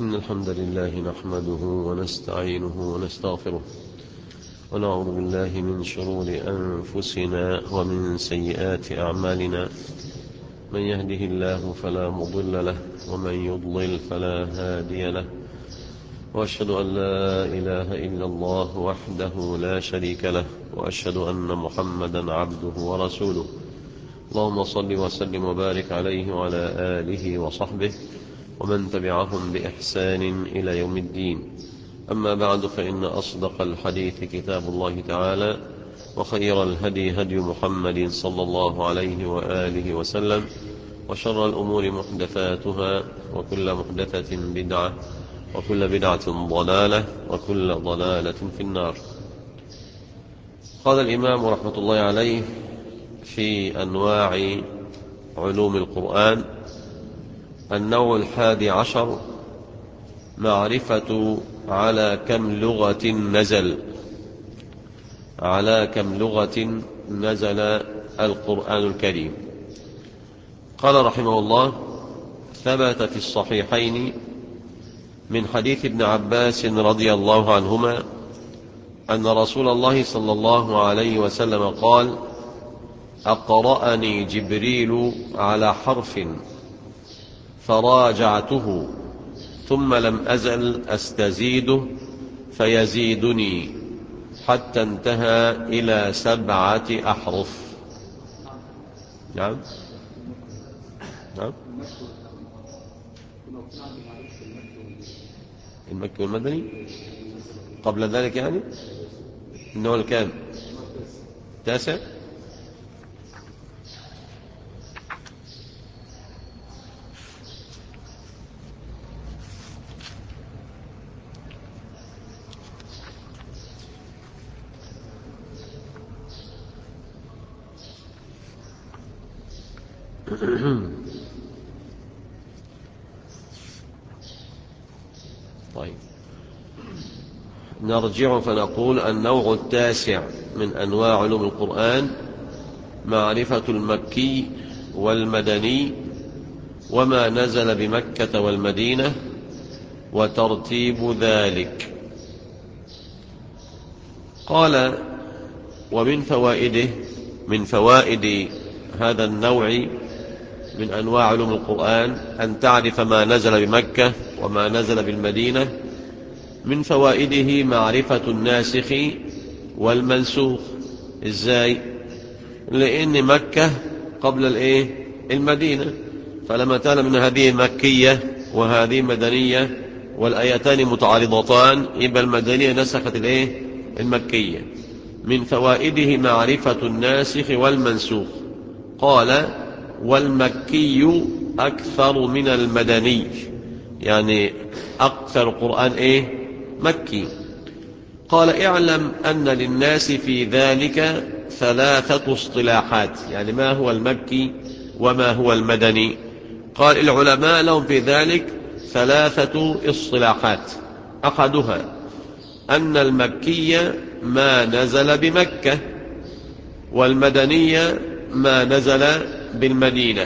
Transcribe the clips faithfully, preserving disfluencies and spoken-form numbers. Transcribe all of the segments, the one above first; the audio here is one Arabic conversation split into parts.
إن الحمد لله نحمده ونستعينه ونستغفره ونعوذ بالله من شرور أنفسنا ومن سيئات أعمالنا. من يهده الله فلا مضل له ومن يضلل فلا هادي له، وأشهد أن لا إله إلا الله وحده لا شريك له، وأشهد أن محمدا عبده ورسوله. اللهم صل وسلم وبارك عليه وعلى آله وصحبه ومن تبعهم بإحسان إلى يوم الدين. أما بعد، فإن أصدق الحديث كتاب الله تعالى، وخير الهدي هدي محمد صلى الله عليه وآله وسلم، وشر الأمور محدثاتها، وكل محدثة بدعة، وكل بدعة ضلالة، وكل ضلالة في النار. قال الإمام رحمة الله عليه في أنواع علوم القرآن: النوع الحادي عشر: معرفة على كم لغة نزل على كم لغة نزل القرآن الكريم. قال رحمه الله: ثبت في الصحيحين من حديث ابن عباس رضي الله عنهما أن رسول الله صلى الله عليه وسلم قال: أقرأني جبريل على حرف فراجعته ثم لم أزل أستزيده فيزيدني حتى انتهى إلى سبعة أحرف. نعم نعم المكي والمدني قبل ذلك، يعني النوع الكام؟ تاسع. طيب، نرجع فنقول: النوع التاسع من أنواع علوم القرآن معرفة المكي والمدني وما نزل بمكة والمدينة وترتيب ذلك. قال: ومن فوائده من فوائد هذا النوع من أنواع علوم القرآن أن تعرف ما نزل بمكة وما نزل بالمدينة. من فوائده معرفة الناسخ والمنسوخ. إزاي؟ لأن مكة قبل الإيه؟ المدينة، فلما تعلم أن هذه مكية وهذه مدنية والآيتان متعارضتان، يبقى المدنية نسخت الإيه؟ المكية. من فوائده معرفة الناسخ والمنسوخ. قال: والمكي أكثر من المدني، يعني أكثر القرآن إيه؟ مكي. قال: اعلم أن للناس في ذلك ثلاثة اصطلاحات. يعني ما هو المكي وما هو المدني؟ قال: العلماء لهم في ذلك ثلاثة اصطلاحات. أحدها أن المكي ما نزل بمكة، والمدني ما نزل بالمدينة.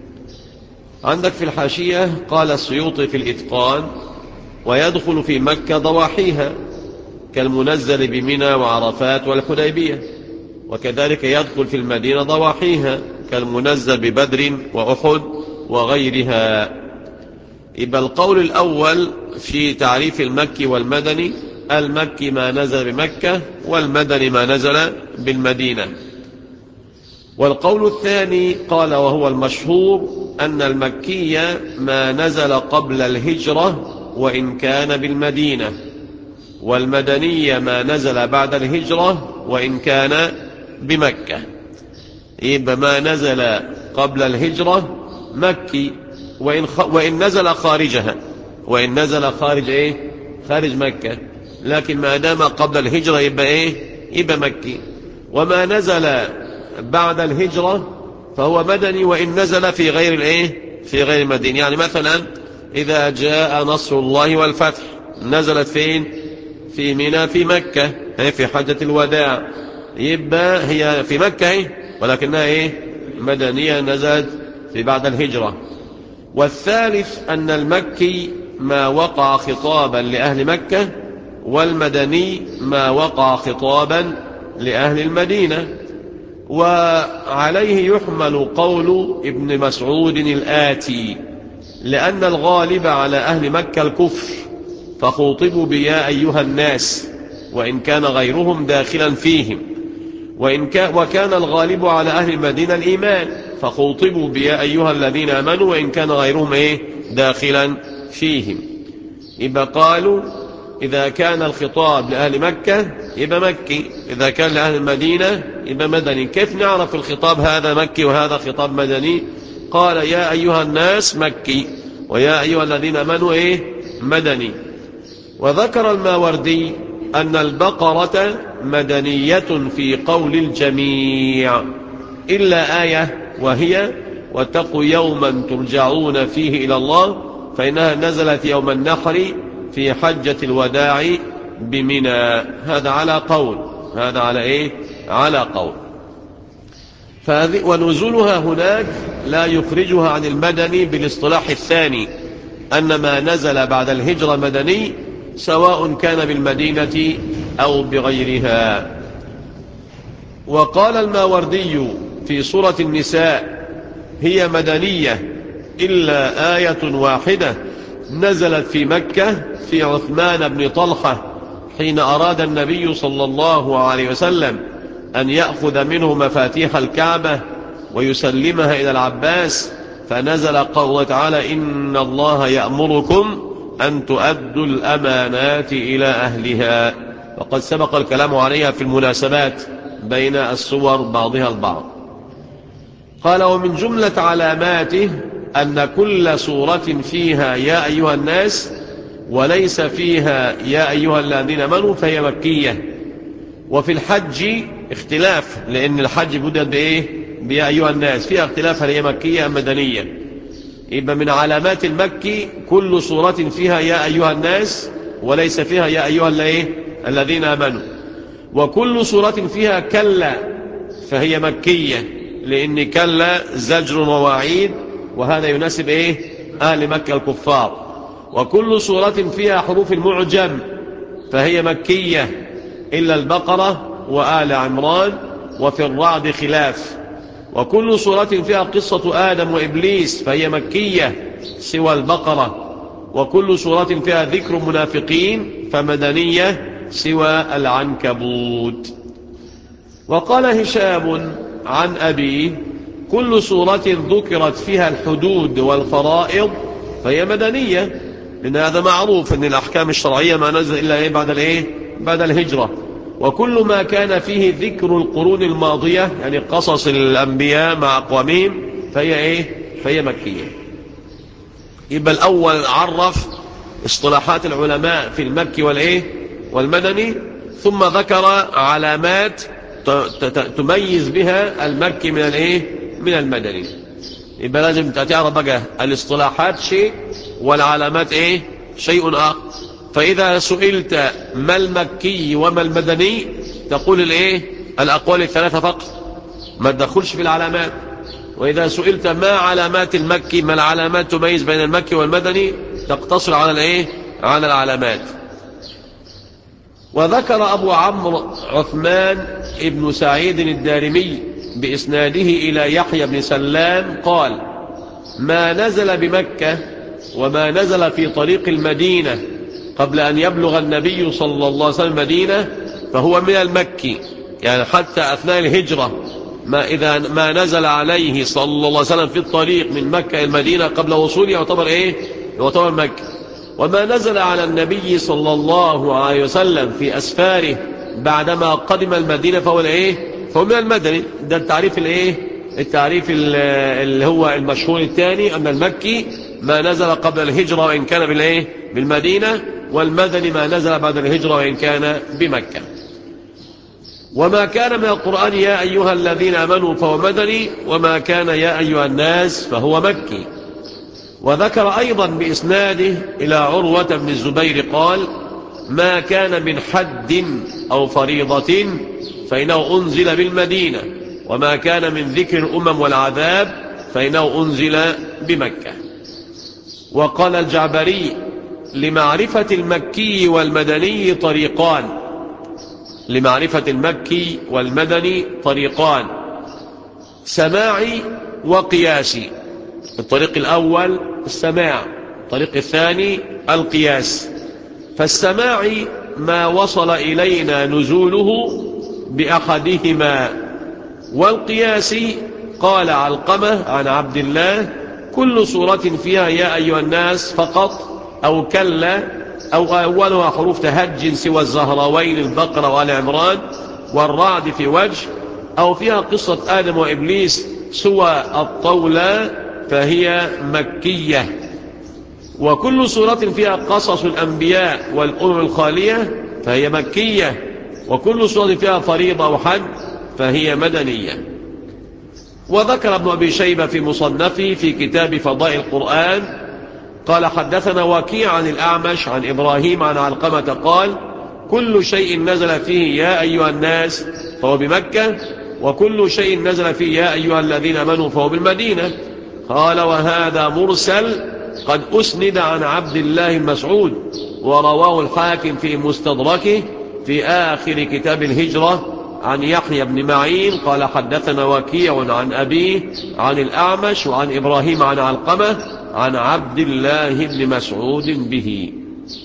عندك في الحاشية قال السيوطي في الإتقان: ويدخل في مكة ضواحيها كالمنزل بمنى وعرفات والحديبية، وكذلك يدخل في المدينة ضواحيها كالمنزل ببدر وأحد وغيرها. يبقى القول الأول في تعريف المكي والمدني: المكي ما نزل بمكة، والمدني ما نزل بالمدينة. والقول الثاني قال، وهو المشهور، أن المكي ما نزل قبل الهجرة وإن كان بالمدينة، والمدني ما نزل بعد الهجرة وإن كان بمكة. يبقى ما نزل قبل الهجرة مكي، وإن, خ... وإن نزل خارجها، وإن نزل خارج إيه؟ خارج مكة، لكن ما دام قبل الهجرة يبقى إيه؟ يبقى مكي. وما نزل بعد الهجرة فهو مدني وإن نزل في غير الإيه؟ في غير المدينة. يعني مثلا إذا جاء نصر الله والفتح نزلت فين؟ في منى في مكة، هي في حجة الوداع، يبقى هي في مكة هي، ولكنها إيه؟ مدنية، نزلت في بعد الهجرة. والثالث أن المكي ما وقع خطابا لأهل مكة، والمدني ما وقع خطابا لأهل المدينة. وعليه يحمل قول ابن مسعود الآتي: لأن الغالب على أهل مكة الكفر فخوطبوا بيا أيها الناس، وإن كان غيرهم داخلا فيهم، وإن كان وكان الغالب على أهل المدينة الإيمان فخوطبوا بيا أيها الذين آمنوا، وإن كان غيرهم إيه داخلا فيهم. يبقى قالوا إذا كان الخطاب لأهل مكة يبقى مكي، إذا كان لأهل المدينة يبقى مدني. كيف نعرف الخطاب هذا مكي وهذا خطاب مدني؟ قال يا أيها الناس مكي، ويا أيها الذين آمنوا إيه مدني. وذكر الماوردي أن البقرة مدنية في قول الجميع إلا آية، وهي واتقوا يوما ترجعون فيه إلى الله، فإنها نزلت يوم النحر في حجة الوداع بمنى. هذا على قول، هذا على إيه؟ على قول. ونزولها هناك لا يخرجها عن المدني بالاصطلاح الثاني، أن ما نزل بعد الهجرة مدني سواء كان بالمدينة أو بغيرها. وقال الماوردي في سورة النساء: هي مدنية إلا آية واحدة نزلت في مكة في عثمان بن طلحة حين أراد النبي صلى الله عليه وسلم أن يأخذ منه مفاتيح الكعبة ويسلمها إلى العباس، فنزل قوله تعالى: إن الله يأمركم أن تؤدوا الأمانات إلى أهلها. وقد سبق الكلام عليها في المناسبات بين السور بعضها البعض. قال: ومن جملة علاماته أن كل سورة فيها يا أيها الناس وليس فيها يا أيها الذين آمنوا فهي مكية. وفي الحج اختلاف، لأن الحج بدأ بإيه؟ بيا أيها الناس، فيها اختلاف هل هي مكية أم مدنية. يبقى من علامات المكي كل سورة فيها يا أيها الناس وليس فيها يا أيها الذين آمنوا. وكل سورة فيها كلا فهي مكية، لأن كلا زجر ووعيد، وهذا يناسب إيه؟ أهل مكة الكفار. وكل سورة فيها حروف المعجم فهي مكية إلا البقرة وآل عمران، وفي الرعد خلاف. وكل سورة فيها قصة آدم وإبليس فهي مكية سوى البقرة. وكل سورة فيها ذكر منافقين فمدنية سوى العنكبوت. وقال هشام عن أبيه: كل سورة ذكرت فيها الحدود والفرائض فهي مدنية، لأن هذا معروف أن الأحكام الشرعية ما نزل إلا إيه بعد الإيه؟ بعد الهجرة. وكل ما كان فيه ذكر القرون الماضية، يعني قصص الأنبياء مع أقوامهم، فهي إيه؟ فهي مكية. يبقى الأول عرف اصطلاحات العلماء في المكي والإيه؟ والمدني، ثم ذكر علامات تميز بها المكي من الإيه؟ من المدني. يبقى لازم تعرف بقى الاصطلاحات شيء والعلامات إيه؟ شيء آخر. فإذا سئلت ما المكي وما المدني تقول الإيه؟ الأقوال الثلاثة فقط، ما تدخلش في العلامات. وإذا سئلت ما علامات المكي، ما العلامات تميز بين المكي والمدني، تقتصر على الإيه؟ على العلامات. وذكر أبو عمرو عثمان ابن سعيد الدارمي بإسناده إلى يحيى بن سلام قال: ما نزل بمكة وما نزل في طريق المدينة قبل أن يبلغ النبي صلى الله عليه وسلم المدينة فهو من المكي، يعني حتى أثناء الهجرة ما إذا ما نزل عليه صلى الله عليه وسلم في الطريق من مكة إلى المدينة قبل وصوله يعتبر إيه؟ يعتبر مكي. وما نزل على النبي صلى الله عليه وسلم في أسفاره بعدما قدم المدينة فهو الإيه؟ فهو من المدني. ده التعريف الإيه؟ التعريف اللي هو المشهور الثاني، أن المكي ما نزل قبل الهجرة وإن كان بالإيه؟ بالمدينة، والمدني ما نزل بعد الهجرة وإن كان بمكة. وما كان من القرآن يا أيها الذين آمنوا فهو مدني، وما كان يا أيها الناس فهو مكي. وذكر أيضا بإسناده إلى عروة بن الزبير قال: ما كان من حد أو فريضة فإنه أنزل بالمدينة، وما كان من ذكر الأمم والعذاب فإنه أنزل بمكة. وقال الجعبري: لمعرفة المكي والمدني طريقان لمعرفة المكي والمدني طريقان سماعي وقياسي. الطريق الأول السماع، الطريق الثاني القياس. فالسماعي ما وصل إلينا نزوله بأحدهما، والقياس قال علقمة عن عبد الله كل سورة فيها يا أيها الناس فقط أو كلا أو أولها حروف تهج سوى الزهراوين البقرة وآل عمران والرعد في وجه، أو فيها قصة آدم وإبليس سوى الطولى فهي مكية. وكل سورة فيها قصص الأنبياء والأمم الخالية فهي مكية. وكل سورة فيها فريضة وحج فهي مدنية. وذكر ابن أبي شيبة في مصنفه في كتاب فضائل القرآن قال حدثنا وكيع عن الأعمش عن إبراهيم عن علقمة قال كل شيء نزل فيه يا أيها الناس فهو بمكة، وكل شيء نزل فيه يا أيها الذين آمنوا فهو بالمدينة. قال وهذا مرسل قد أسند عن عبد الله مسعود، ورواه الحاكم في مستدركه في آخر كتاب الهجرة عن يحيى بن معين قال حدثنا وكيع عن أبيه عن الأعمش وعن إبراهيم عن علقمة عن عبد الله بن مسعود به.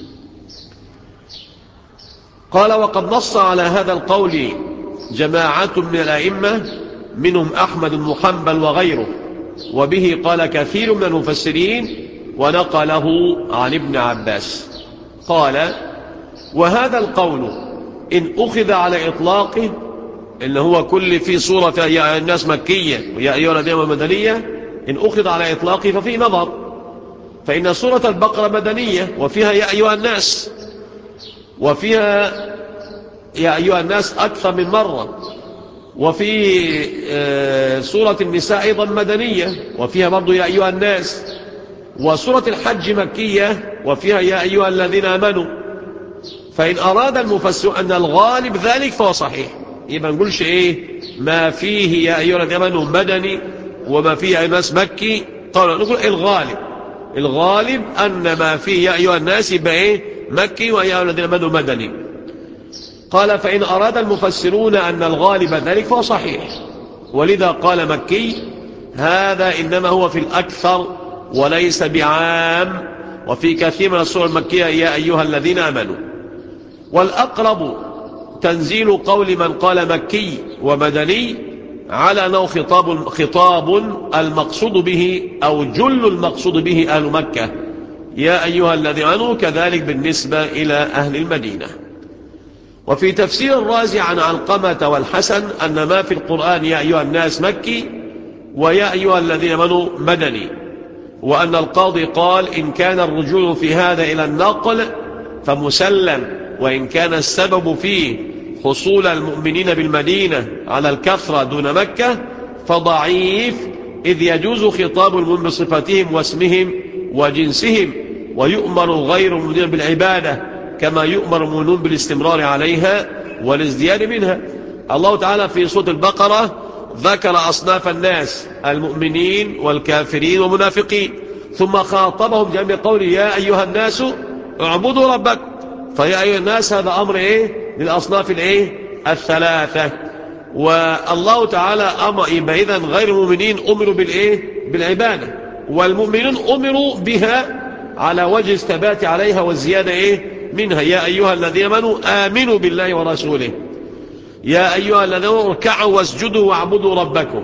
قال وقد نص على هذا القول جماعة من الأئمة منهم أحمد بن حنبل وغيره، وبه قال كثير من المفسرين ونقله عن ابن عباس. قال وهذا القول إن أخذ على إطلاقه اللي هو كل في صورة يا الناس مكية ويا أيها الذين آمنوا مدنية، إن أخذ على إطلاقه ففي نظر، فإن سورة البقرة مدنية وفيها يا أيها الناس، وفيها يا أيها الناس أكثر من مرة، وفي سورة النساء أيضا مدنية وفيها برضو يا أيها الناس، وسورة الحج مكية وفيها يا أيها الذين آمنوا. فإن أراد المفسر أن الغالب ذلك فهو صحيح، يبقى نقولش إيه ما فيه يا أيها الذين آمنوا مدني وما فيه يا أيها الناس مكي. قالوا نقول الغالب الغالب أن ما فيه يا أيها الناس يبقى إيه مكي ويا أيها الذين آمنوا مدني. قال فإن أراد المفسرون أن الغالب ذلك فهو صحيح، ولذا قال مكي هذا إنما هو في الأكثر وليس بعام، وفي كثير من السور المكية يا أيها الذين آمنوا. والأقرب تنزيل قول من قال مكي ومدني على أنه خطاب, خطاب المقصود به أو جل المقصود به أهل مكة يا أيها الذين آمنوا، كذلك بالنسبة إلى أهل المدينة. وفي تفسير الرازي عن علقمة والحسن أن ما في القرآن يا أيها الناس مكي ويا أيها الذين آمنوا مدني، وأن القاضي قال إن كان الرجوع في هذا إلى النقل فمسلم، وإن كان السبب فيه حصول المؤمنين بالمدينة على الكثرة دون مكة فضعيف، إذ يجوز خطاب المؤمن بصفتهم واسمهم وجنسهم، ويؤمر غير المؤمنين بالعبادة كما يؤمر المؤمنون بالاستمرار عليها والازدياد منها. الله تعالى في سورة البقرة ذكر أصناف الناس المؤمنين والكافرين والمنافقين، ثم خاطبهم جميع قوله يا أيها الناس اعبدوا ربكم. فيا أيها الناس هذا أمر إيه للأصناف الإيه الثلاثة. والله تعالى أمر يبقى إذن غير المؤمنين أمروا بالإيه بالعبادة، والمؤمنون أمروا بها على وجه الثبات عليها والزيادة إيه منها. يا أيها الذين آمنوا آمنوا بالله ورسوله، يا أيها الذين آمنوا اركعوا واسجدوا واعبدوا ربكم.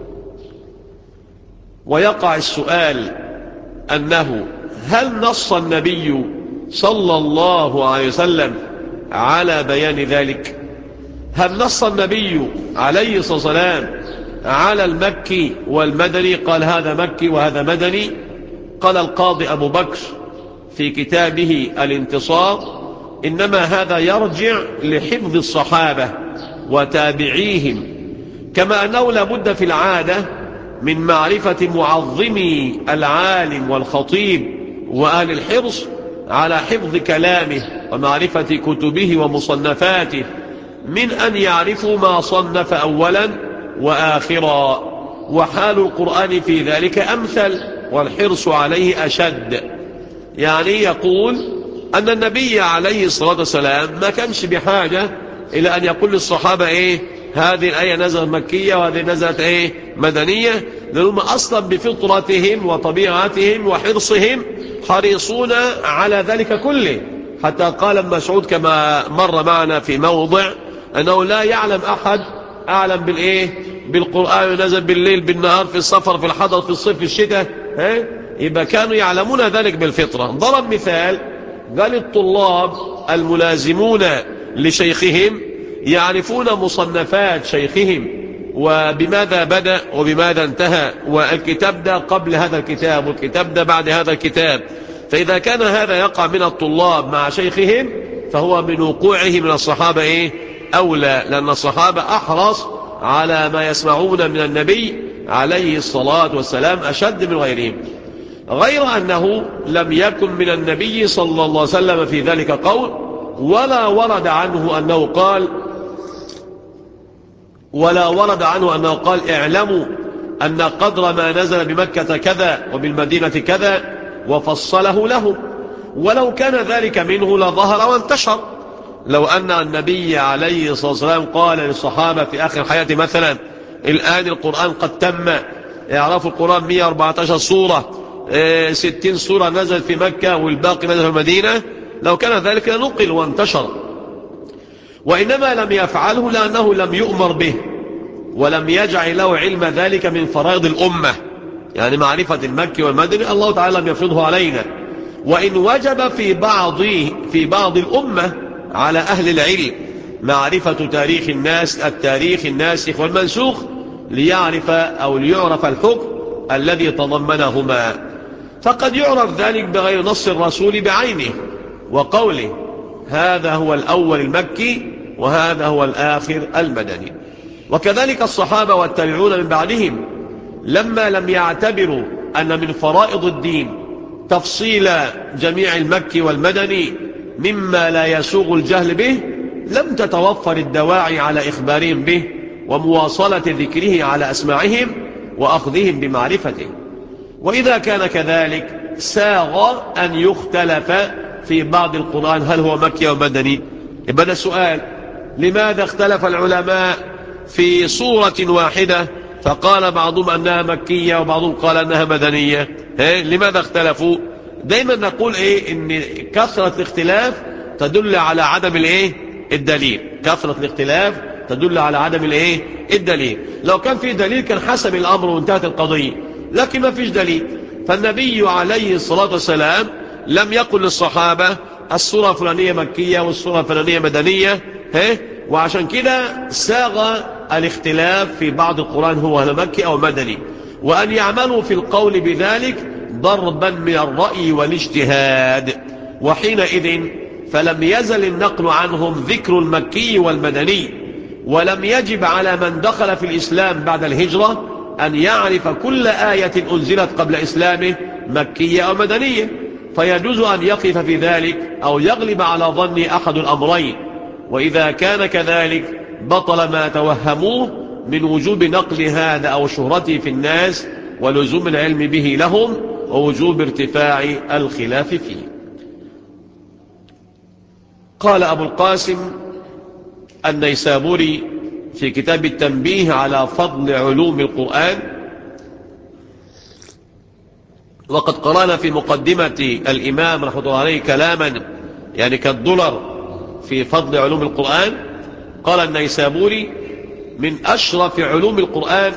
ويقع السؤال أنه هل نص النبي صلى الله عليه وسلم على بيان ذلك؟ هل نص النبي عليه الصلاة والسلام على المكي والمدني قال هذا مكي وهذا مدني؟ قال القاضي أبو بكر في كتابه الانتصار إنما هذا يرجع لحفظ الصحابة وتابعيهم، كما أنه لابد في العادة من معرفة معظمي العالم والخطيب وآل الحرص على حفظ كلامه ومعرفة كتبه ومصنفاته من أن يعرفوا ما صنف أولا وآخرا، وحال القرآن في ذلك أمثل والحرص عليه أشد. يعني يقول أن النبي عليه الصلاة والسلام ما كانش بحاجة إلى أن يقول للصحابة إيه هذه الآية نزلت مكية وهذه نزلت إيه مدنية، لأنهم أصلا بفطرتهم وطبيعتهم وحرصهم حريصون على ذلك كله. حتى قال ابن مسعود كما مر معنا في موضع أنه لا يعلم أحد أعلم بالإيه بالقرآن نزل بالليل بالنهار في السفر في الحضر في الصيف في الشتاء، ها يبقى كانوا يعلمون ذلك بالفطرة. ضرب مثال قال الطلاب الملازمون لشيخهم يعرفون مصنفات شيخهم وبماذا بدأ وبماذا انتهى، والكتاب ده قبل هذا الكتاب والكتاب ده بعد هذا الكتاب. فإذا كان هذا يقع من الطلاب مع شيخهم فهو من وقوعه من الصحابة إيه أولى، لأن الصحابة أحرص على ما يسمعون من النبي عليه الصلاة والسلام أشد من غيرهم. غير أنه لم يكن من النبي صلى الله عليه وسلم في ذلك قول، ولا ورد عنه أنه قال ولا ورد عنه أنه قال اعلموا أن قدر ما نزل بمكة كذا وبالمدينة كذا وفصله لهم، ولو كان ذلك منه لظهر وانتشر. لو أن النبي عليه الصلاة والسلام قال للصحابة في آخر حياته مثلا الآن القرآن قد تم، يعرفوا القرآن مئة وأربعة عشر سورة، ستين سورة نزل في مكة والباقي نزل في المدينة، لو كان ذلك لنقل وانتشر. وإنما لم يفعله لأنه لم يؤمر به ولم يجعل له علم ذلك من فرائض الأمة، يعني معرفة المكي والمدني الله تعالى لم يفرضه علينا، وإن وجب في بعض في بعض الأمة على أهل العلم معرفة تاريخ الناس التاريخ الناسخ والمنسوخ ليعرف أو ليعرف الحكم الذي تضمنهما. فقد يعرف ذلك بغير نص الرسول بعينه وقوله هذا هو الأول المكي وهذا هو الآخر المدني. وكذلك الصحابة والتابعون من بعدهم لما لم يعتبروا أن من فرائض الدين تفصيل جميع المكي والمدني مما لا يسوغ الجهل به، لم تتوفر الدواعي على إخبارهم به ومواصلة ذكره على أسماعهم وأخذهم بمعرفته. وإذا كان كذلك ساغ أن يختلف في بعض القرآن هل هو مكي أو مدني. يبقى السؤال لماذا اختلف العلماء في صورة واحدة فقال بعضهم أنها مكية وبعضهم قال أنها مدنية؟ لماذا اختلفوا؟ دايما نقول إيه إن كثرة الاختلاف تدل على عدم الإيه الدليل. كثرة الاختلاف تدل على عدم الإيه الدليل. لو كان في دليل كان حسم الأمر وانتهت القضية، لكن ما فيش دليل. فالنبي عليه الصلاة والسلام لم يقل للصحابة السورة الفلانية مكية والسورة الفلانية مدنية، ها وعشان كده ساغ الاختلاف في بعض القرآن هو مكي أو مدني، وأن يعملوا في القول بذلك ضربا من الرأي والاجتهاد. وحينئذ فلم يزل النقل عنهم ذكر المكي والمدني، ولم يجب على من دخل في الإسلام بعد الهجرة أن يعرف كل آية أنزلت قبل إسلامه مكية أو مدنية، فيجوز أن يقف في ذلك أو يغلب على ظن أحد الأمرين. وإذا كان كذلك بطل ما توهموه من وجوب نقل هذا أو شهرته في الناس ولزوم العلم به لهم ووجوب ارتفاع الخلاف فيه. قال أبو القاسم النيسابوري في كتاب التنبيه على فضل علوم القرآن، وقد قرأنا في مقدمة الإمام رحمه الله عليه كلاما يعني كالدولار في فضل علوم القرآن. قال النيسابوري من أشرف علوم القرآن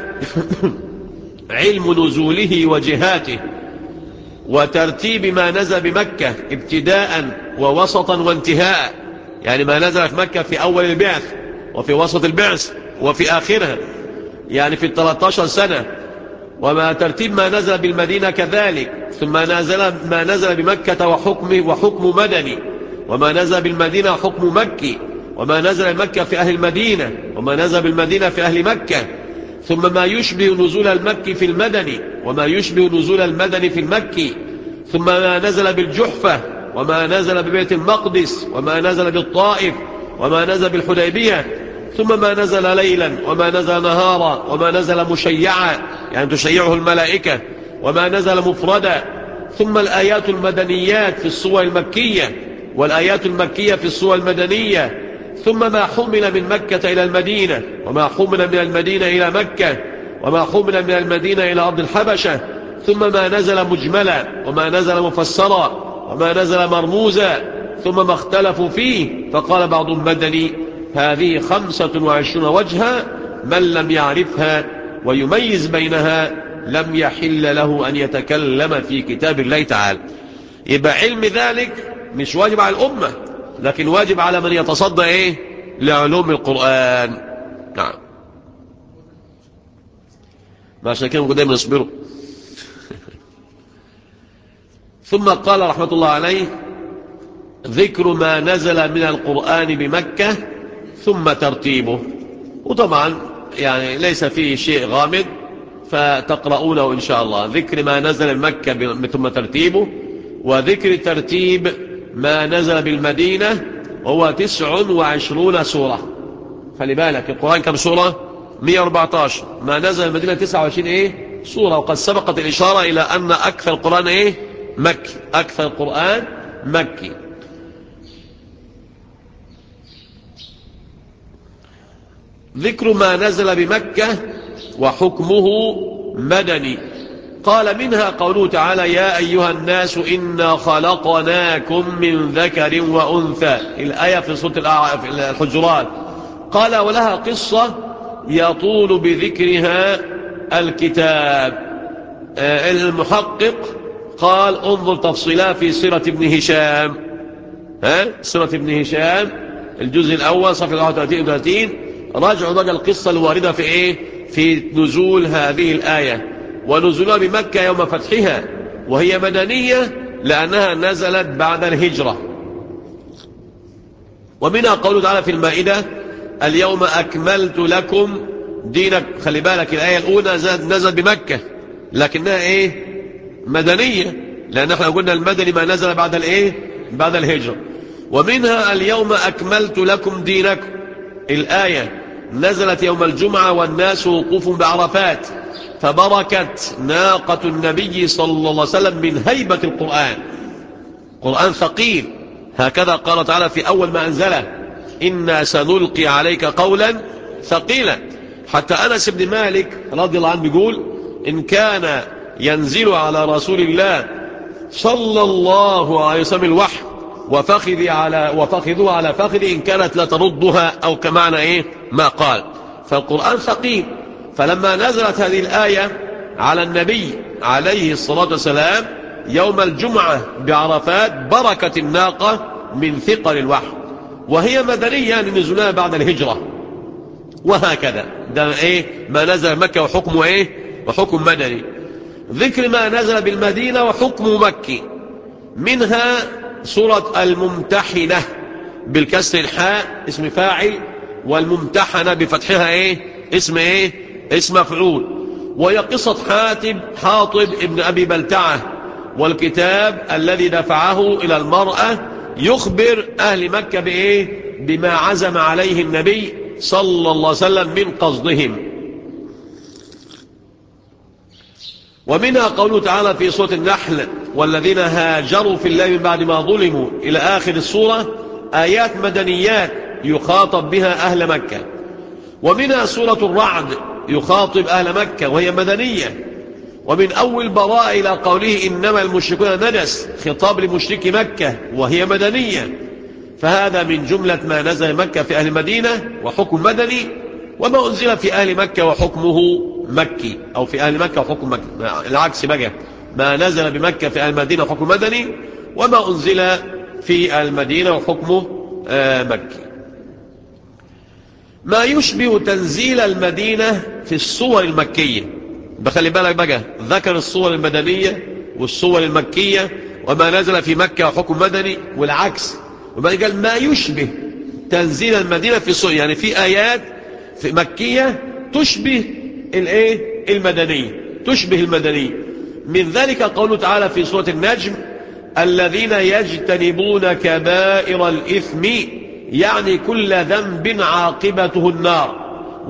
علم نزوله وجهاته وترتيب ما نزل بمكة ابتداء ووسطا وانتهاء، يعني ما نزل في مكة في أول البعث وفي وسط البعث وفي آخرها، يعني في الثلاث عشرة سنة. وما ترتيب ما نزل بالمدينة كذلك، ثم نزل ما نزل بمكة وحكمه وحكم مدني، وما نزل بالمدينة حكم مكي، وما نزل بمكة في أهل المدينة، وما نزل بالمدينة في أهل مكة، ثم ما يشبه نزول المكي في المدني، وما يشبه نزول المدني في المكي، ثم ما نزل بالجحفة، وما نزل ببيت المقدس، وما نزل بالطائف، وما نزل بالحديبية، ثم ما نزل ليلا وما نزل نهارا، وما نزل مشيعا يعني تشيعه الملائكة، وما نزل مفردا، ثم الآيات المدنيات في الصور المكية، والآيات المكية في الصور المدنية، ثم ما حمل من مكة إلى المدينة، وما حمل من المدينة إلى مكة، وما حمل من المدينة إلى أرض الحبشة، ثم ما نزل مجملا، وما نزل مفسرا، وما نزل مرموزا، ثم ما اختلفوا فيه. فقال بعضهم مدني. هذه خمسة وعشرون وجها، من لم يعرفها ويميز بينها لم يحل له أن يتكلم في كتاب الله تعالى. يبقى علم ذلك مش واجب على الأمة، لكن واجب على من يتصدى إيه؟ لعلوم القرآن. نعم. ما عشان كده نقول دايما اصبروا. ثم قال رحمة الله عليه: ذكر ما نزل من القرآن بمكة ثم ترتيبه. وطبعا يعني ليس فيه شيء غامض، فتقرؤونه إن شاء الله. ذكر ما نزل بمكة ثم ترتيبه، وذكر ترتيب ما نزل بالمدينة، وهو تسع وعشرون سورة. خلي بالك القرآن كم سورة؟ مئة وأربعة عشر. ما نزل المدينة تسعة وعشرين إيه؟ سورة. وقد سبقت الإشارة إلى أن أكثر القرآن إيه؟ مكي. أكثر القرآن مكي. ذكر ما نزل بمكة وحكمه مدني. قال: منها قوله تعالى: يا أيها الناس إنا خلقناكم من ذكر وأنثى. الآية في سورة الحجرات. قال: ولها قصة يطول بذكرها الكتاب. المحقق قال: انظر تفصيلها في سيرة ابن هشام. ها؟ سيرة ابن هشام الجزء الأول صفحة واحد وثلاثين وثلاثين. راجعوا بقى القصة الواردة في إيه؟ في نزول هذه الآية. ونزولها بمكة يوم فتحها، وهي مدنية لأنها نزلت بعد الهجرة. ومنها قوله تعالى في المائدة: اليوم أكملت لكم دينك. خلي بالك الآية الأولى نزلت بمكة لكنها إيه؟ مدنية، لأن احنا قلنا المدني ما نزل بعد الإيه؟ بعد الهجرة. ومنها اليوم أكملت لكم دينكم. الآية نزلت يوم الجمعة والناس وقوف بعرفات، فبركت ناقة النبي صلى الله عليه وسلم من هيبة القرآن. قرآن ثقيل، هكذا قال تعالى في أول ما أنزله: إنا سنلقي عليك قولا ثقيلا. حتى أنس بن مالك رضي الله عنه بيقول: إن كان ينزل على رسول الله صلى الله عليه وسلم الوحي وفخذ على وفخذوا على فخذ إن كانت لا تردها، أو كمعنى إيه ما قال. فالقرآن ثقيل. فلما نزلت هذه الآية على النبي عليه الصلاة والسلام يوم الجمعة بعرفات، بركت الناقة من ثقل الوحي، وهي مدنية لنزولها بعد الهجرة. وهكذا ده إيه؟ ما نزل مكة وحكمه إيه؟ وحكم مدني. ذكر ما نزل بالمدينة وحكم مكي. منها سورة الممتحنة بالكسر الحاء اسم فاعل، والممتحنة بفتحها ايه؟ اسم ايه؟ اسم مفعول. وهي قصة حاتب حاطب ابن ابي بلتعة، والكتاب الذي دفعه الى المرأة يخبر اهل مكة بايه؟ بما عزم عليه النبي صلى الله عليه وسلم من قصدهم. ومنها قوله تعالى في سورة النحل: والذين هاجروا في الله من بعد ما ظلموا، إلى آخر السورة. آيات مدنيات يخاطب بها أهل مكة. ومنها سورة الرعد يخاطب أهل مكة وهي مدنية. ومن أول براء إلى قوله: إنما المشركون نجس، خطاب لمشركي مكة وهي مدنية. فهذا من جملة ما نزل مكة في أهل المدينة وحكم مدني، وما أنزل في أهل مكة وحكمه مكي، أو في أهل مكة وحكم مكي. العكس بقى، ما نزل بمكة في أهل المدينة وحكم مدني، وما أنزل في المدينة وحكمه مكي. ما يشبه تنزيل المدينة في الصور المكية. بخلي بالك بقى، ذكر الصور المدنية والصور المكية وما نزل في مكة وحكم مدني، والعكس. وبعد قال ما يشبه تنزيل المدينة في الصور، يعني في آيات في مكية تشبه الايه؟ المدنية، تشبه المدنية. من ذلك قوله تعالى في سورة النجم: الذين يجتنبون كبائر الإثم، يعني كل ذنب عاقبته النار،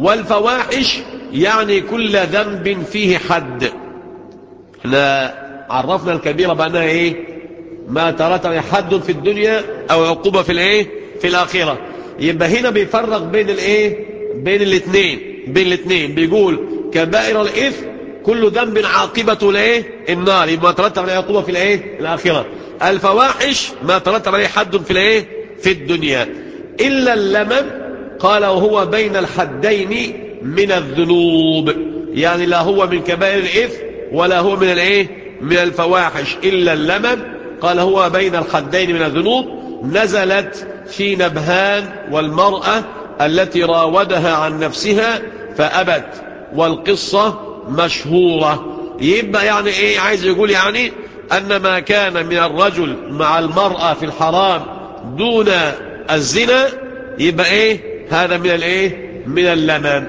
والفواحش يعني كل ذنب فيه حد. احنا عرفنا الكبيرة بأنها إيه؟ ما ترتب حد في الدنيا أو عقوبة في الإيه؟ في الآخرة. يبقى هنا بيفرق بين الإيه؟ بين الاثنين بين الاثنين بيقول كبائر الإثم كل ذنب عاقبته الإيه؟ النار، يبقى ما ترتب عليه عقوبة في الإيه؟ الآخرة. الفواحش ما ترتب عليه حد في الإيه؟ في الدنيا، إلا اللمم قال وهو بين الحدين من الذنوب، يعني لا هو من كبائر الإثم ولا هو من الإيه؟ من الفواحش، إلا اللمم قال هو بين الحدين من الذنوب. نزلت في نبهان والمرأة التي راودها عن نفسها فأبت، والقصة مشهورة. يبقى يعني إيه عايز يقول؟ يعني أن ما كان من الرجل مع المرأة في الحرام دون الزنا يبقى إيه؟ هذا من الإيه؟ من اللمم.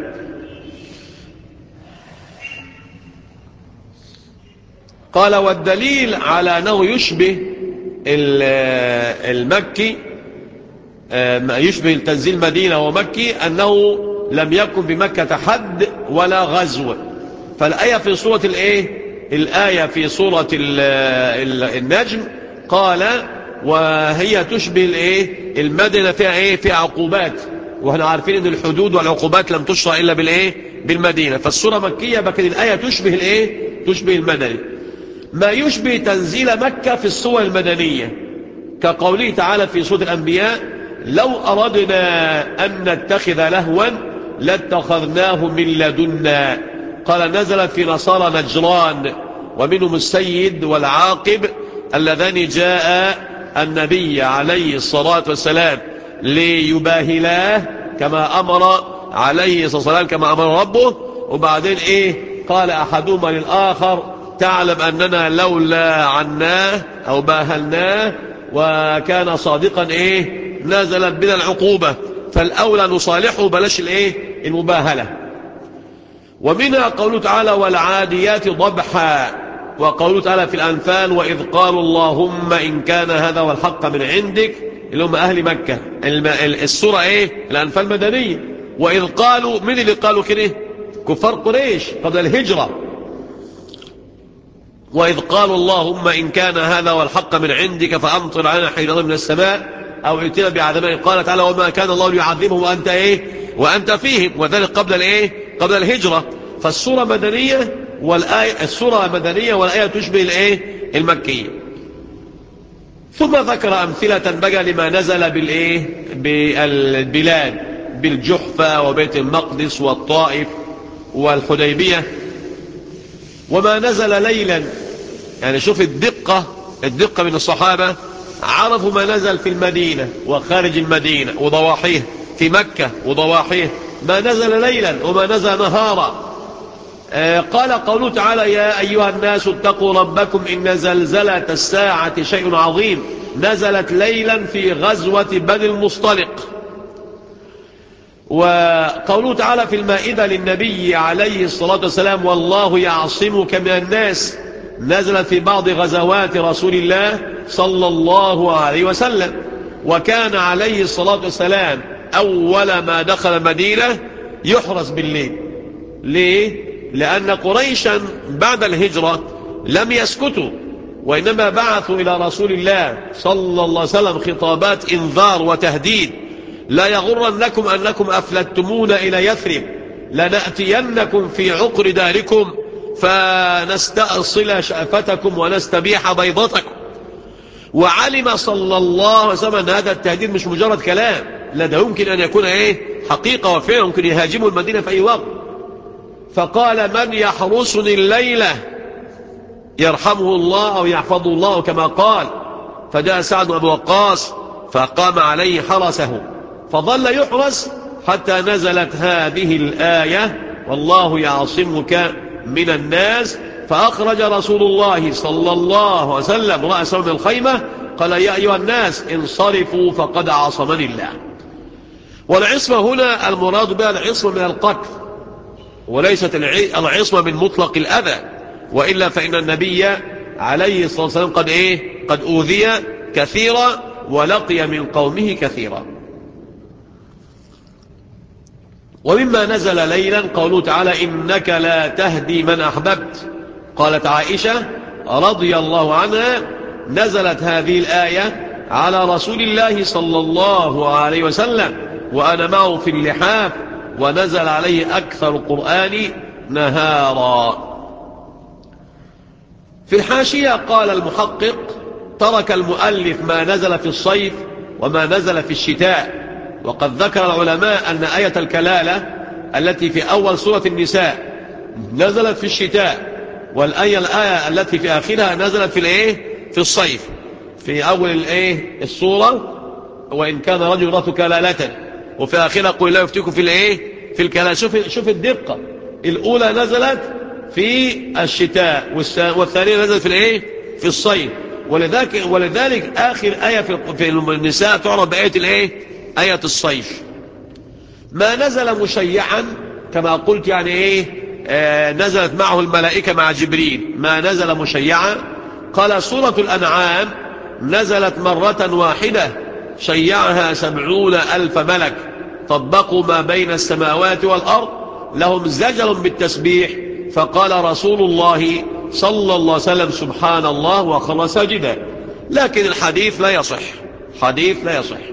قال والدليل على أنه يشبه المكي، يشبه تنزيل مدينة ومكي، أنه لم يكن بمكة حد ولا غزو. فالآية في سورة الإيه؟ الآية في سورة النجم قال وهي تشبه الإيه؟ المدينة فيها إيه؟ فيها عقوبات، وإحنا عارفين أن الحدود والعقوبات لم تشرع إلا بالإيه؟ بالمدينة. فالسورة مكية لكن الآية تشبه الإيه؟ تشبه المدني. ما يشبه تنزيل مكة في السور المدنية كقوله تعالى في سورة الأنبياء لو أردنا أن نتخذ لهوا لاتخذناه من لدنا. قال نزلت في نصارى نجران ومنهم السيد والعاقب اللذان جاء النبي عليه الصلاة والسلام ليباهلاه كما أمر عليه الصلاة والسلام كما أمر ربه. وبعدين إيه؟ قال أحدهما للآخر تعلم أننا لولا عناه أو باهلناه وكان صادقا إيه؟ نزلت بنا العقوبة، فالأولى نصالحه بلاش الإيه؟ المباهلة. ومنها قوله تعالى والعاديات ضبحا، وقوله تعالى في الأنفال وإذ قالوا اللهم إن كان هذا والحق من عندك، اللي هم أهل مكة. السورة إيه؟ الأنفال مدنية. وإذ قالوا، من اللي قالوا كده؟ كفار قريش قبل الهجرة. وإذ قالوا اللهم إن كان هذا والحق من عندك فأمطر علينا حجارة من السماء أو ائتنا بعذاب. قال تعالى وما كان الله ليعذبهم وأنت إيه؟ وأنت فيهم، وذلك قبل الإيه؟ قبل الهجرة. فالسورة مدنية والآية السورة مدنية والآية تشبه الإيه؟ المكية. ثم ذكر أمثلة بقى لما نزل بالإيه؟ بالبلاد بالجحفة وبيت المقدس والطائف والحديبية. وما نزل ليلا، يعني شوف الدقة الدقة من الصحابة، عرفوا ما نزل في المدينة وخارج المدينة وضواحيه، في مكة وضواحيه، ما نزل ليلا وما نزل نهارا. آه قال قوله تعالى يا أيها الناس اتقوا ربكم إن زلزلة الساعة شيء عظيم. نزلت ليلا في غزوة بني المصطلق. وقوله تعالى في المائدة للنبي عليه الصلاة والسلام والله يعصمك من الناس، نزلت في بعض غزوات رسول الله صلى الله عليه وسلم. وكان عليه الصلاة والسلام أول ما دخل المدينة يحرس بالليل. ليه؟ لأن قريشا بعد الهجرة لم يسكتوا، وإنما بعثوا إلى رسول الله صلى الله عليه وسلم خطابات إنذار وتهديد. لا يغرنكم أنكم أفلتمون إلى يثرب، لنأتينكم في عقر داركم فنستأصل شأفتكم ونستبيح بيضتكم. وعلم صلى الله عليه وسلم أن هذا التهديد مش مجرد كلام، لا ده يمكن أن يكون إيه؟ حقيقة وفعلا، يمكن يهاجموا المدينة في أي وقت. فقال من يحرسني الليلة يرحمه الله أو يحفظه الله كما قال. فجاء سعد بن أبي وقاص فقام عليه حرسه، فظل يحرس حتى نزلت هذه الآية والله يعصمك من الناس. فأخرج رسول الله صلى الله عليه وسلم رأسه من الخيمة قال يا أيها الناس انصرفوا فقد عصمني الله. والعصمة هنا المراد بها العصمة من القتل، وليست العصمة من مطلق الأذى، وإلا فإن النبي عليه الصلاة والسلام قد إيه؟ قد أوذي كثيرا ولقي من قومه كثيرا. ومما نزل ليلا قوله تعالى إنك لا تهدي من أحببت. قالت عائشة رضي الله عنها نزلت هذه الآية على رسول الله صلى الله عليه وسلم وأنا معه في اللحاف، ونزل عليه أكثر القرآن نهارا. في الحاشية قال المحقق: ترك المؤلف ما نزل في الصيف وما نزل في الشتاء، وقد ذكر العلماء أن آية الكلالة التي في أول سورة النساء نزلت في الشتاء، والآية الآية التي في آخرها نزلت في الإيه؟ في الصيف. في أول الإيه؟ السورة: وإن كان رجل يورث كلالة، وفي آخرها: قل لا يفتيكم في الإيه؟ في الكلالة. شوف شوف الدقة، الأولى نزلت في الشتاء والثانية نزلت في الإيه؟ في الصيف. ولذلك ولذلك آخر آية في النساء تعرف بآية الإيه؟ آية الصيف. ما نزل مشيعا كما قلت، يعني إيه؟ آه نزلت معه الملائكة مع جبريل. ما نزل مشيعا. قال: سورة الأنعام نزلت مرة واحدة شيعها سبعون ألف ملك طبقوا ما بين السماوات والأرض لهم زجر بالتسبيح، فقال رسول الله صلى الله عليه وسلم: سبحان الله، وخر ساجدا. لكن الحديث لا يصح، حديث لا يصح.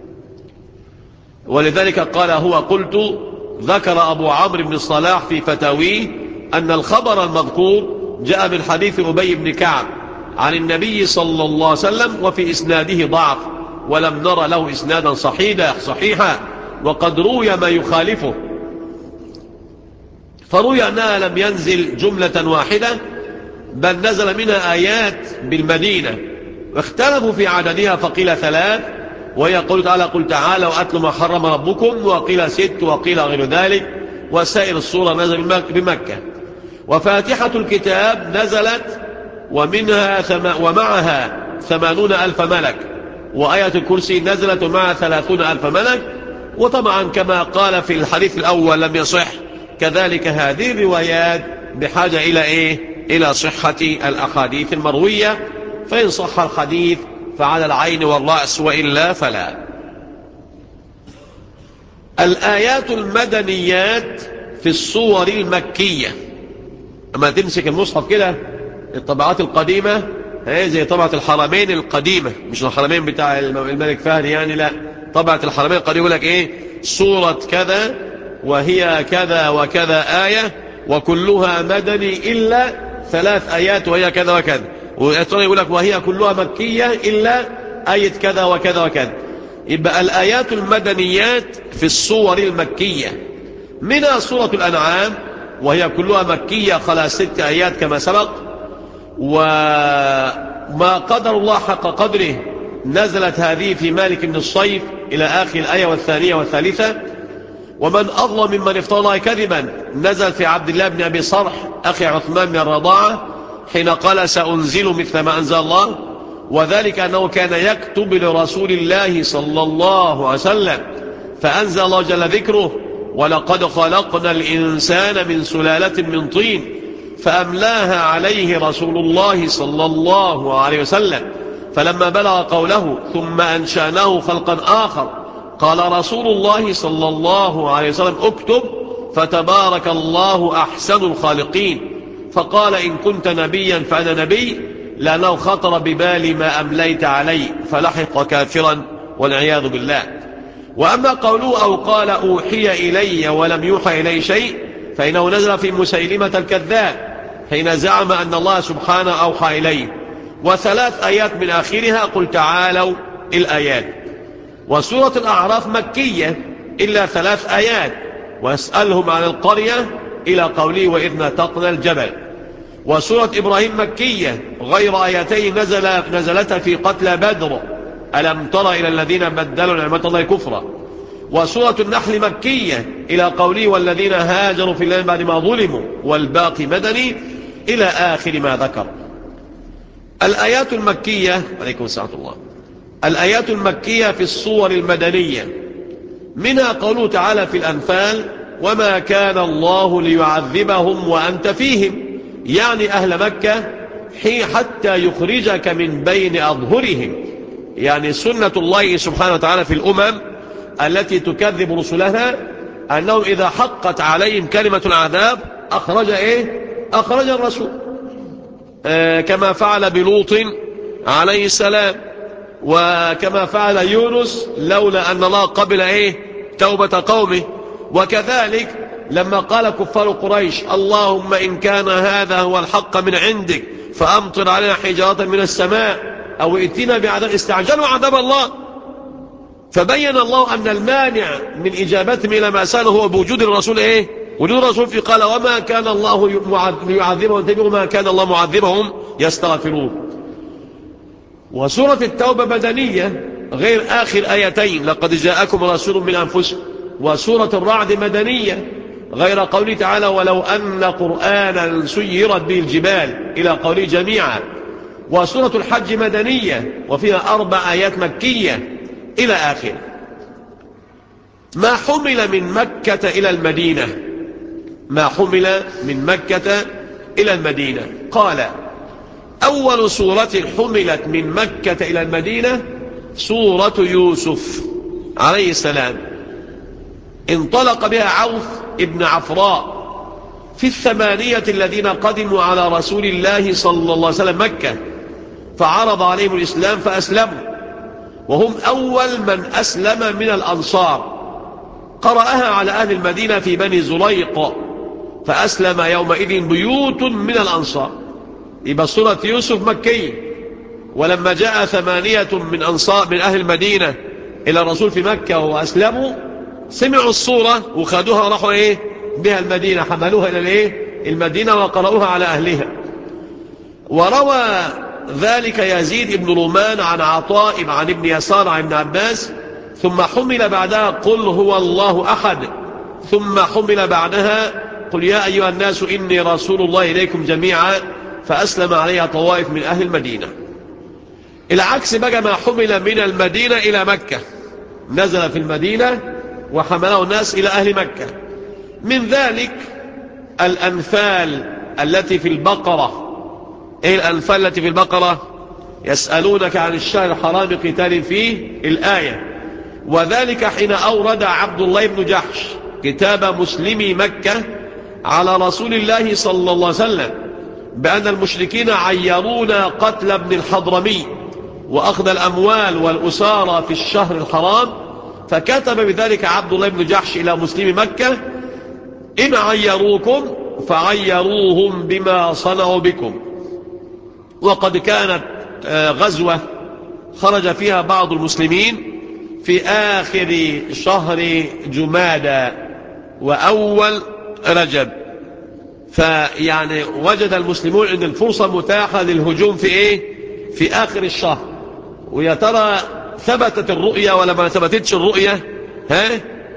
ولذلك قال هو: قلت ذكر أبو عمرو بن الصلاح في فتاويه أن الخبر المذكور جاء من حديث أبي بن كعب عن النبي صلى الله عليه وسلم، وفي إسناده ضعف، ولم نرى له إسنادا صحيحا صحيحا وقد روي ما يخالفه. فروي أنها لم ينزل جملة واحدة، بل نزل منها آيات بالمدينة، واختلفوا في عددها، فقيل ثلاث، وهي قول تعالى: قل تعالوا أتل ما حرم ربكم، وقيل ست، وقيل غير ذلك، وسائر السورة نزل بمكة. وفاتحة الكتاب نزلت ومنها ثم ومعها ثمانون ألف ملك، وآية الكرسي نزلت ومعها ثلاثون ألف ملك. وطبعا كما قال في الحديث الأول لم يصح، كذلك هذه الروايات بحاجة إلى إيه؟ إلى صحة الأحاديث المروية، فإن صح الحديث فعلى العين والرأس، وإلا فلا. الآيات المدنيات في الصور المكية. أما تمسك المصحف كده، الطبعات القديمة هي زي طبعة الحرمين القديمة، مش الحرمين بتاع الملك فهد يعني، لا، طبعة الحرمين القديمة يقول لك إيه؟ سورة كذا وهي كذا وكذا آية وكلها مدني إلا ثلاث آيات وهي كذا وكذا، ويقول لك وهي كلها مكية إلا آية كذا وكذا وكذا. يبقى الآيات المدنيات في الصور المكية منها سورة الأنعام، وهي كلها مكية خلا ست آيات كما سبق. وما قدر الله حق قدره نزلت هذه في مالك بن الصيف إلى آخر الآية والثانية والثالثة. ومن أظلم ممن افترى الله كذبا نزل في عبد الله بن أبي صرح أخي عثمان من الرضاعة حين قال: سأنزل مثل ما أنزل الله، وذلك أنه كان يكتب لرسول الله صلى الله عليه وسلم، فأنزل الله جل ذكره: ولقد خلقنا الإنسان من سلالة من طين فأملاها عليه رسول الله صلى الله عليه وسلم، فلما بلغ قوله: ثم أنشأناه خلقا آخر، قال رسول الله صلى الله عليه وسلم: اكتب، فتبارك الله أحسن الخالقين. فقال: إن كنت نبيا فأنا نبي، لأنه خطر ببالي ما أمليت علي، فلحق كافرا والعياذ بالله. وأما قوله أو قال أوحي إلي ولم يوحى إلي شيء، فإنه نزل في مسيلمة الكذاب حين زعم أن الله سبحانه أوحى إليه. وثلاث آيات من آخرها: قل تعالوا الآيات. وسورة الأعراف مكية إلا ثلاث آيات: واسألهم عن القرية إلى قوله: وإذ نتقنا الجبل. وسورة إبراهيم مكية غير آيتين نزل نزلتا في قتل بدر: ألم تر إلى الذين بدلوا نعمة الله كفرا. وسورة النحل مكية إلى قوله: والذين هاجروا في الله بعد ما ظلموا، والباقي مدني إلى آخر ما ذكر. الآيات المكية عليكم السلام الله الآيات المكية في الصور المدنية منها قوله تعالى في الأنفال: وما كان الله ليعذبهم وأنت فيهم، يعني أهل مكة، حتى يخرجك من بين أظهرهم. يعني سنة الله سبحانه وتعالى في الأمم التي تكذب رسلها أنهم إذا حقت عليهم كلمة العذاب أخرج إيه؟ أخرج الرسول. كما فعل بلوط عليه السلام، وكما فعل يونس لولا أن الله قبل إيه توبة قومه. وكذلك لما قال كفار قريش اللهم إن كان هذا هو الحق من عندك فأمطر علينا حجارة من السماء أو ائتنا بعذاب، استعجلوا عذاب الله. فبين الله أن المانع من إجابتهم إلى ما سأله هو بوجود الرسول إيه وجود الرسول، في قال وما كان الله يعذبهم وما كان الله معذبهم يستغفرون. وسورة التوبة مدنية غير آخر آيتين لقد جاءكم رسول من أنفسكم. وسورة الرعد مدنية غير قوله تعالى ولو أن قرآنا سيرت به الجبال إلى قوله جميعا. وسورة الحج مدنية وفيها أربع آيات مكية إلى آخر. ما حمل من مكة إلى المدينة ما حمل من مكة إلى المدينة قال أول سورة حملت من مكة إلى المدينة سورة يوسف عليه السلام، انطلق بها عوف ابن عفراء في الثمانية الذين قدموا على رسول الله صلى الله عليه وسلم مكة، فعرض عليهم الإسلام فأسلموا، وهم أول من أسلم من الأنصار. قرأها على أهل المدينة في بني زريق فأسلم يومئذ بيوت من الأنصار. يبقى سورة يوسف مكية. ولما جاء ثمانية من أنصار من أهل المدينة إلى الرسول في مكة وأسلموا سمعوا الصورة وخدوها راحوا إيه بها المدينة، حملوها إلى الإيه المدينة وقرأوها على أهلها. وروى ذلك يزيد بن رومان عن عطاء عن ابن يسار عن ابن عباس ثم حمل بعدها قل هو الله أحد ثم حمل بعدها قل يا أيها الناس إني رسول الله إليكم جميعا فأسلم عليها طوائف من أهل المدينة. العكس بقى ما حمل من المدينة إلى مكة نزل في المدينة وحمله الناس إلى أهل مكة. من ذلك الأنفال التي في البقرة. إيه الأنفال التي في البقرة؟ يسألونك عن الشهر الحرام قتال فيه الآية. وذلك حين أورد عبد الله بن جحش كتاب مسلمي مكة على رسول الله صلى الله عليه وسلم بأن المشركين عيرون قتل ابن الحضرمي وأخذ الأموال والأسارة في الشهر الحرام، فكتب بذلك عبد الله بن جحش إلى مسلمي مكة إن عيروكم فعيروهم بما صنعوا بكم. وقد كانت غزوة خرج فيها بعض المسلمين في آخر شهر جمادى وأول رجب، فيعني وجد المسلمون أن الفرصة متاحة للهجوم في إيه في آخر الشهر. ويا ترى ثبتت الرؤية ولا ما ثبتتش الرؤية؟ ها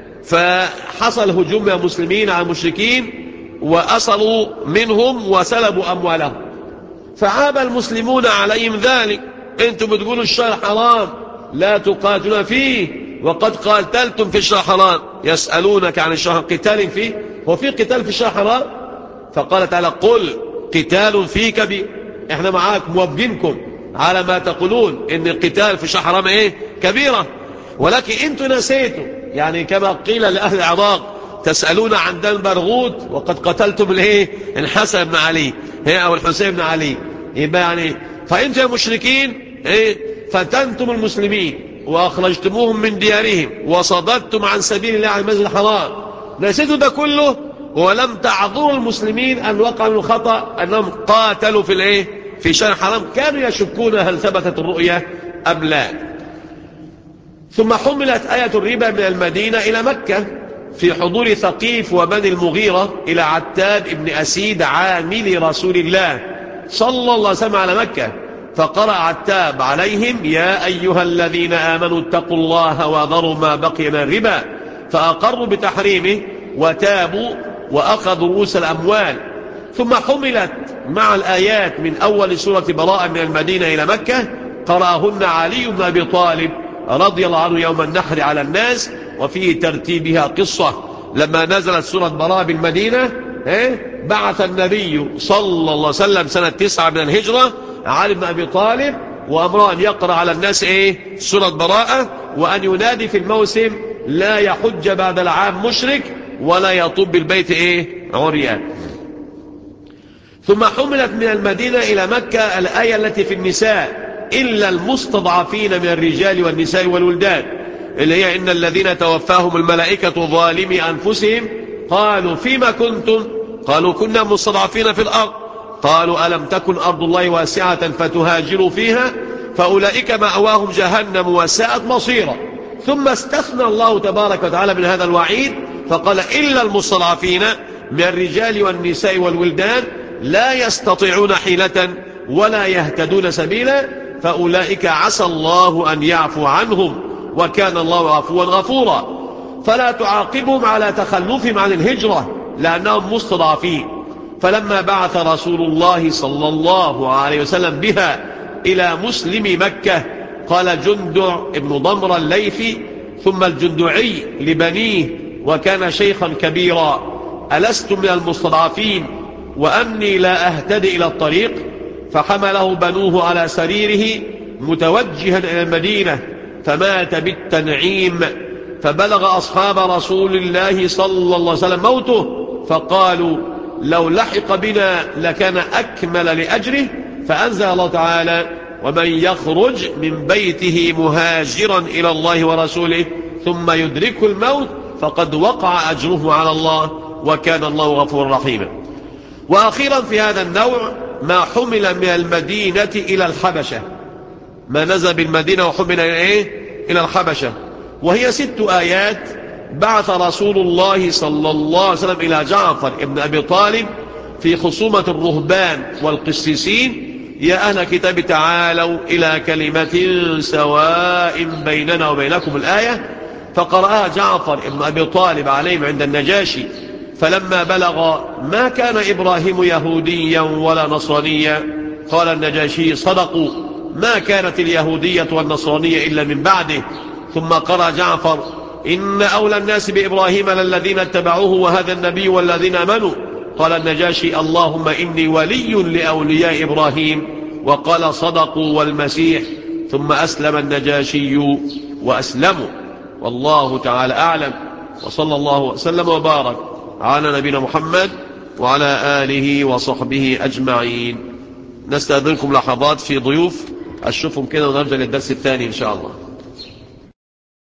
فحصل هجوم من المسلمين على المشركين وأصلوا منهم وسلبوا أموالهم، فعاب المسلمون عليهم ذلك. انتم بتقولوا الشهر حرام لا تقاتلون فيه وقد قاتلتم في الشهر حرام، يسألونك عن الشهر قتال فيه، هو في قتال في الشهر حرام؟ فقال تعالى قل قتال فيه كبير، احنا معاك موافقينكم على ما تقولون ان القتال في الشهر حرام ايه كبيرة، ولكن انتم نسيتوا. يعني كما قيل لأهل العراق تسألون عن دم برغوت وقد قتلتم الايه الحسن بن علي هي او الحسين بن علي. يبقى يعني فانتم يا مشركين ايه فتنتم المسلمين واخرجتموهم من ديارهم وصددتم عن سبيل الله عن المسجد الحرام، نسيتوا ده كله ولم تعذروا المسلمين ان وقعوا من الخطأ انهم قاتلوا في الايه في شهر حرام، كانوا يشكون هل ثبتت الرؤية ام لا. ثم حملت آية الربا من المدينة إلى مكة في حضور ثقيف وبني المغيرة إلى عتاب ابن أسيد عامل رسول الله صلى الله عليه وسلم على مكة، فقرأ عتاب عليهم يا أيها الذين آمنوا اتقوا الله وذروا ما بقي من الربا، فأقروا بتحريمه وتابوا وأخذوا رؤوس الأموال. ثم حملت مع الآيات من أول سورة براءة من المدينة إلى مكة، قرأهن علي بن أبي طالب رضي الله عنه يوم النحر على الناس، وفي ترتيبها قصة. لما نزلت سورة براءة بالمدينة بعث النبي صلى الله عليه وسلم سنة تسعة من الهجرة علي بن أبي طالب وأمره أن يقرأ على الناس إيه سورة براءة، وأن ينادي في الموسم لا يحج بعد العام مشرك ولا يطوب بالبيت إيه عريان. ثم حملت من المدينة إلى مكة الآية التي في النساء: إلا المستضعفين من الرجال والنساء والولدان، اللي هي إن الذين توفاهم الملائكة ظالمي أنفسهم قالوا فيما كنتم؟ قالوا كنا مستضعفين في الأرض. قالوا ألم تكن أرض الله واسعة فتهاجروا فيها فأولئك مأواهم جهنم وساءت مصيرا. ثم استثنى الله تبارك وتعالى من هذا الوعيد فقال: إلا المستضعفين من الرجال والنساء والولدان لا يستطيعون حيلة ولا يهتدون سبيلا فأولئك عسى الله أن يعفو عنهم وكان الله عفوا غفورا. فلا تعاقبهم على تخلفهم عن الهجرة لأنهم مستضعفين. فلما بعث رسول الله صلى الله عليه وسلم بها إلى مسلم مكة قال جندع ابن ضمر الليثي ثم الجندعي لبنيه وكان شيخا كبيرا: ألست من المستضعفين وأني لا أهتدي إلى الطريق؟ فحمله بنوه على سريره متوجها إلى المدينة فمات بالتنعيم. فبلغ أصحاب رسول الله صلى الله عليه وسلم موته فقالوا لو لحق بنا لكان أكمل لأجره. فأنزل الله تعالى: ومن يخرج من بيته مهاجرا إلى الله ورسوله ثم يدركه الموت فقد وقع أجره على الله وكان الله غفورا رحيما. وأخيرا في هذا النوع ما حمل من المدينة إلى الحبشة، ما نزل بالمدينة وحمل إيه؟ إلى الحبشة، وهي ست آيات. بعث رسول الله صلى الله عليه وسلم إلى جعفر ابن أبي طالب في خصومة الرهبان والقسيسين: يا أهل الكتاب تعالوا إلى كلمة سواء بيننا وبينكم الآية. فقرأها جعفر ابن أبي طالب عليهم عند النجاشي. فلما بلغ ما كان إبراهيم يهوديا ولا نصرانيا قال النجاشي: صدقوا، ما كانت اليهودية والنصرانية إلا من بعده. ثم قرأ جعفر: إن أولى الناس بإبراهيم للذين اتبعوه وهذا النبي والذين آمنوا. قال النجاشي: اللهم إني ولي لأولياء إبراهيم. وقال: صدقوا والمسيح. ثم أسلم النجاشي وأسلموا. والله تعالى أعلم، وصلى الله وسلم وبارك على نبينا محمد وعلى آله وصحبه أجمعين. نستأذنكم لحظات في ضيوف أشوفهم كده ونرجع للدرس الثاني إن شاء الله.